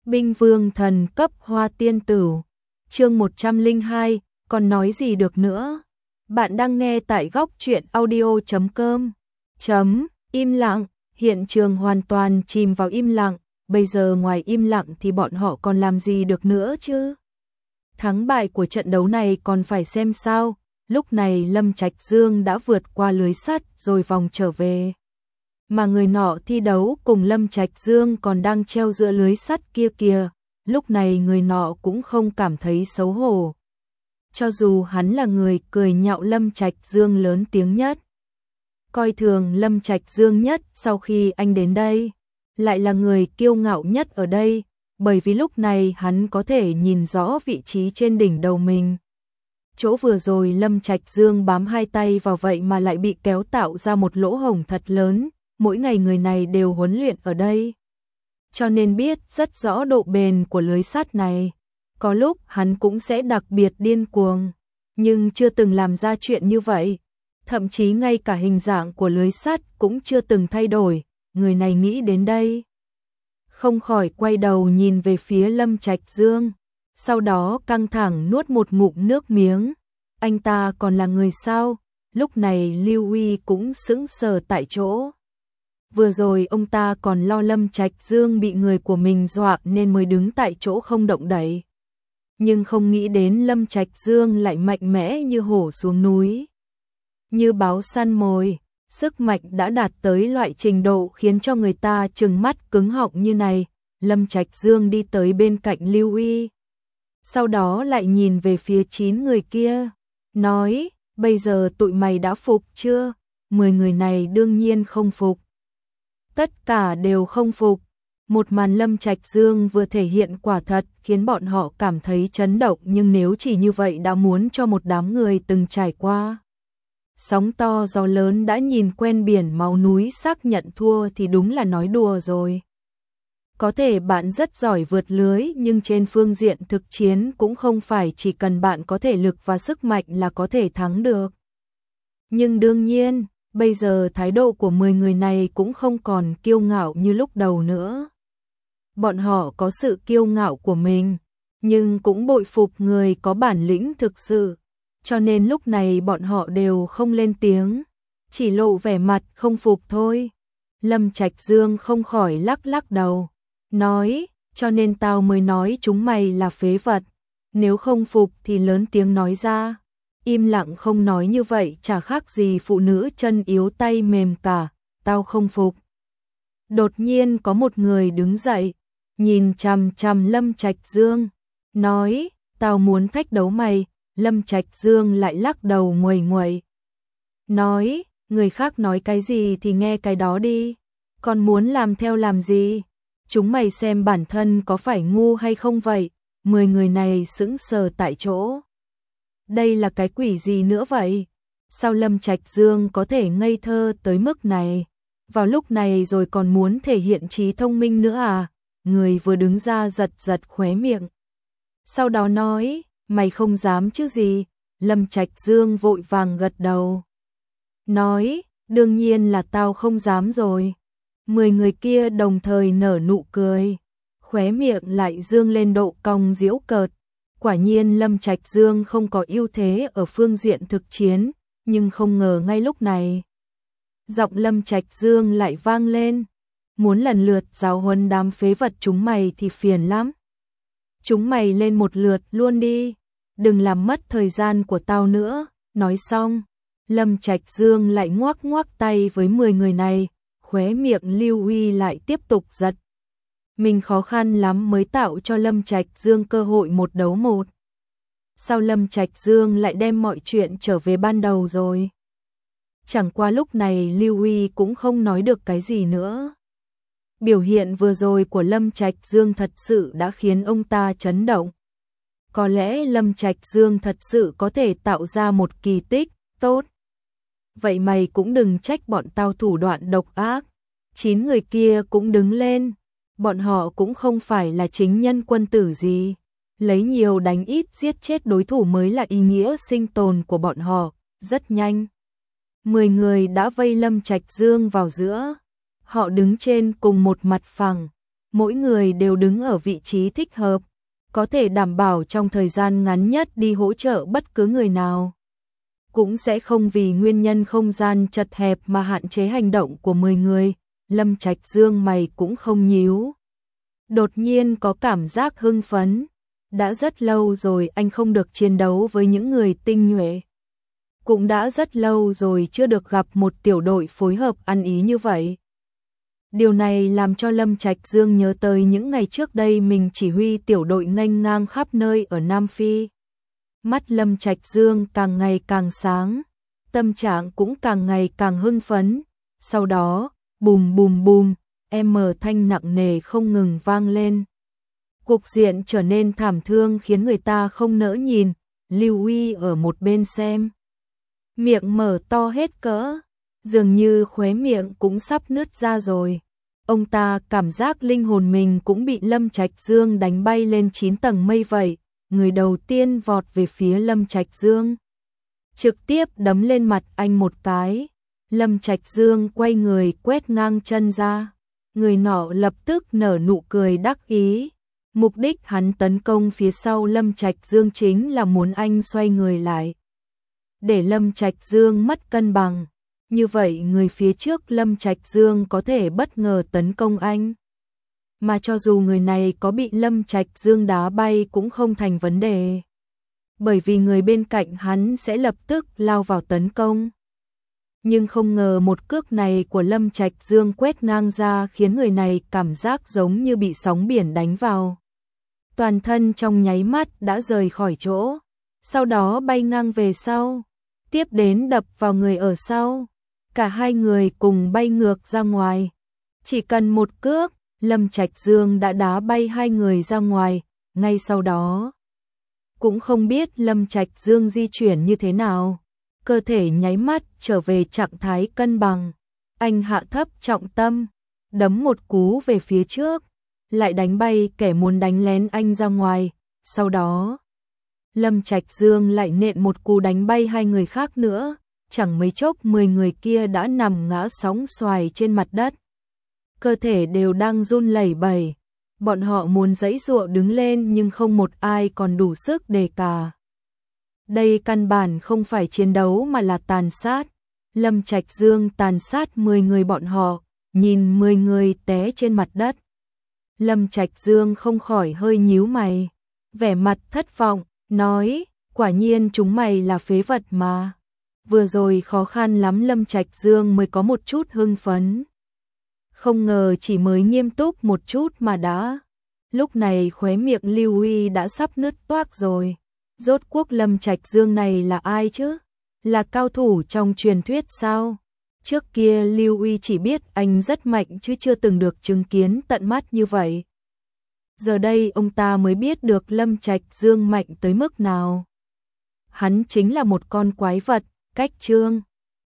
Binh vương thần cấp hoa tiên tử. Chương 102, còn nói gì được nữa. Bạn đang nghe tại góc truyện audio.com. Im lặng, hiện trường hoàn toàn chìm vào im lặng, bây giờ ngoài im lặng thì bọn họ còn làm gì được nữa chứ? Thắng bại của trận đấu này còn phải xem sao. Lúc này Lâm Trạch Dương đã vượt qua lưới sắt rồi vòng trở về. Mà người nọ thi đấu cùng Lâm Trạch Dương còn đang treo giữa lưới sắt kia kìa, lúc này người nọ cũng không cảm thấy xấu hổ. Cho dù hắn là người cười nhạo Lâm Trạch Dương lớn tiếng nhất, coi thường Lâm Trạch Dương nhất sau khi anh đến đây, lại là người kiêu ngạo nhất ở đây, bởi vì lúc này hắn có thể nhìn rõ vị trí trên đỉnh đầu mình. Chỗ vừa rồi Lâm Trạch Dương bám hai tay vào vậy mà lại bị kéo tạo ra một lỗ hổng thật lớn, mỗi ngày người này đều huấn luyện ở đây. Cho nên biết rất rõ độ bền của lưới sắt này. Có lúc hắn cũng sẽ đặc biệt điên cuồng, nhưng chưa từng làm ra chuyện như vậy. Thậm chí ngay cả hình dạng của lưới sắt cũng chưa từng thay đổi, người này nghĩ đến đây. Không khỏi quay đầu nhìn về phía Lâm Trạch Dương, sau đó căng thẳng nuốt một ngụm nước miếng. Anh ta còn là người sao? Lúc này Lưu Uy cũng sững sờ tại chỗ. Vừa rồi ông ta còn lo Lâm Trạch Dương bị người của mình dọa nên mới đứng tại chỗ không động đậy. Nhưng không nghĩ đến Lâm Trạch Dương lại mạnh mẽ như hổ xuống núi. Như báo săn mồi, sức mạnh đã đạt tới loại trình độ khiến cho người ta trừng mắt cứng họng như này. Lâm Trạch Dương đi tới bên cạnh Lưu Uy. Sau đó lại nhìn về phía 9 người kia, nói, bây giờ tụi mày đã phục chưa? 10 người này đương nhiên không phục. Tất cả đều không phục. Một màn Lâm Trạch Dương vừa thể hiện quả thật khiến bọn họ cảm thấy chấn động, nhưng nếu chỉ như vậy đã muốn cho một đám người từng trải qua sóng to gió lớn đã nhìn quen biển máu núi xác nhận thua thì đúng là nói đùa rồi. Có thể bạn rất giỏi vượt lưới, nhưng trên phương diện thực chiến cũng không phải chỉ cần bạn có thể lực và sức mạnh là có thể thắng được. Nhưng đương nhiên, bây giờ thái độ của 10 người này cũng không còn kiêu ngạo như lúc đầu nữa. Bọn họ có sự kiêu ngạo của mình, nhưng cũng bội phục người có bản lĩnh thực sự. Cho nên lúc này bọn họ đều không lên tiếng, chỉ lộ vẻ mặt không phục thôi. Lâm Trạch Dương không khỏi lắc lắc đầu, nói, cho nên tao mới nói chúng mày là phế vật. Nếu không phục thì lớn tiếng nói ra. Im lặng không nói như vậy chả khác gì phụ nữ chân yếu tay mềm cả. Tao không phục. Đột nhiên có một người đứng dậy, nhìn chằm chằm Lâm Trạch Dương, nói, tao muốn thách đấu mày. Lâm Trạch Dương lại lắc đầu nguầy nguậy, nói, người khác nói cái gì thì nghe cái đó đi, còn muốn làm theo làm gì? Chúng mày xem bản thân có phải ngu hay không vậy? 10 người này sững sờ tại chỗ. Đây là cái quỷ gì nữa vậy? Sao Lâm Trạch Dương có thể ngây thơ tới mức này? Vào lúc này rồi còn muốn thể hiện trí thông minh nữa à? Người vừa đứng ra giật giật khóe miệng. Sau đó nói, mày không dám chứ gì? Lâm Trạch Dương vội vàng gật đầu, nói, đương nhiên là tao không dám rồi. 10 người kia đồng thời nở nụ cười, khóe miệng lại dương lên độ cong giễu cợt. Quả nhiên Lâm Trạch Dương không có ưu thế ở phương diện thực chiến, nhưng không ngờ ngay lúc này, giọng Lâm Trạch Dương lại vang lên, muốn lần lượt giáo huấn đám phế vật chúng mày thì phiền lắm. Chúng mày lên một lượt luôn đi, đừng làm mất thời gian của tao nữa. Nói xong, Lâm Trạch Dương lại ngoắc ngoắc tay với 10 người này, khóe miệng Lưu Uy lại tiếp tục giật. Mình khó khăn lắm mới tạo cho Lâm Trạch Dương cơ hội một đấu một. Sao Lâm Trạch Dương lại đem mọi chuyện trở về ban đầu rồi? Chẳng qua lúc này Lưu Uy cũng không nói được cái gì nữa. Biểu hiện vừa rồi của Lâm Trạch Dương thật sự đã khiến ông ta chấn động. Có lẽ Lâm Trạch Dương thật sự có thể tạo ra một kỳ tích tốt. Vậy mày cũng đừng trách bọn tao thủ đoạn độc ác. 9 người kia cũng đứng lên. Bọn họ cũng không phải là chính nhân quân tử gì. Lấy nhiều đánh ít giết chết đối thủ mới là ý nghĩa sinh tồn của bọn họ. Rất nhanh, 10 người đã vây Lâm Trạch Dương vào giữa. Họ đứng trên cùng một mặt phẳng. mỗi người đều đứng ở vị trí thích hợp, có thể đảm bảo trong thời gian ngắn nhất đi hỗ trợ bất cứ người nào. Cũng sẽ không vì nguyên nhân không gian chật hẹp mà hạn chế hành động của 10 người. Lâm Trạch Dương mày cũng không nhíu. Đột nhiên có cảm giác hưng phấn. Đã rất lâu rồi anh không được chiến đấu với những người tinh nhuệ. Cũng đã rất lâu rồi chưa được gặp một tiểu đội phối hợp ăn ý như vậy. Điều này làm cho Lâm Trạch Dương nhớ tới những ngày trước đây mình chỉ huy tiểu đội nghênh ngang khắp nơi ở Nam Phi. Mắt Lâm Trạch Dương càng ngày càng sáng, tâm trạng cũng càng ngày càng hưng phấn. Sau đó, bùm bùm bùm, thanh nặng nề không ngừng vang lên. Cục diện trở nên thảm thương khiến người ta không nỡ nhìn. Lưu Uy ở một bên xem, miệng mở to hết cỡ, dường như khóe miệng cũng sắp nứt ra rồi. Ông ta cảm giác linh hồn mình cũng bị Lâm Trạch Dương đánh bay lên 9 tầng mây vậy. Người đầu tiên vọt về phía Lâm Trạch Dương, trực tiếp đấm lên mặt anh một cái. Lâm Trạch Dương quay người quét ngang chân ra, người nọ lập tức nở nụ cười đắc ý. Mục đích hắn tấn công phía sau Lâm Trạch Dương chính là muốn anh xoay người lại, để Lâm Trạch Dương mất cân bằng. Như vậy người phía trước Lâm Trạch Dương có thể bất ngờ tấn công anh. Mà cho dù người này có bị Lâm Trạch Dương đá bay cũng không thành vấn đề. Bởi vì người bên cạnh hắn sẽ lập tức lao vào tấn công. Nhưng không ngờ một cước này của Lâm Trạch Dương quét ngang ra khiến người này cảm giác giống như bị sóng biển đánh vào. Toàn thân trong nháy mắt đã rời khỏi chỗ, sau đó bay ngang về sau, tiếp đến đập vào người ở sau. Cả hai người cùng bay ngược ra ngoài. Chỉ cần một cước, Lâm Trạch Dương đã đá bay hai người ra ngoài. Ngay sau đó, cũng không biết Lâm Trạch Dương di chuyển như thế nào, cơ thể nháy mắt trở về trạng thái cân bằng. Anh hạ thấp trọng tâm, đấm một cú về phía trước, lại đánh bay kẻ muốn đánh lén anh ra ngoài. Sau đó, Lâm Trạch Dương lại nện một cú đánh bay hai người khác nữa. Chẳng mấy chốc 10 người kia đã nằm ngã sóng xoài trên mặt đất. Cơ thể đều đang run lẩy bẩy. Bọn họ muốn giãy giụa đứng lên nhưng không một ai còn đủ sức để cả. Đây căn bản không phải chiến đấu mà là tàn sát. Lâm Trạch Dương tàn sát 10 người bọn họ, nhìn 10 người té trên mặt đất. Lâm Trạch Dương không khỏi hơi nhíu mày, vẻ mặt thất vọng, nói, quả nhiên chúng mày là phế vật mà. Vừa rồi khó khăn lắm Lâm Trạch Dương mới có một chút hưng phấn. Không ngờ chỉ mới nghiêm túc một chút mà đã. Lúc này khóe miệng Lưu Uy đã sắp nứt toác rồi. Rốt cuộc Lâm Trạch Dương này là ai chứ? Là cao thủ trong truyền thuyết sao? Trước kia Lưu Uy chỉ biết anh rất mạnh chứ chưa từng được chứng kiến tận mắt như vậy. Giờ đây ông ta mới biết được Lâm Trạch Dương mạnh tới mức nào. Hắn chính là một con quái vật, cách chương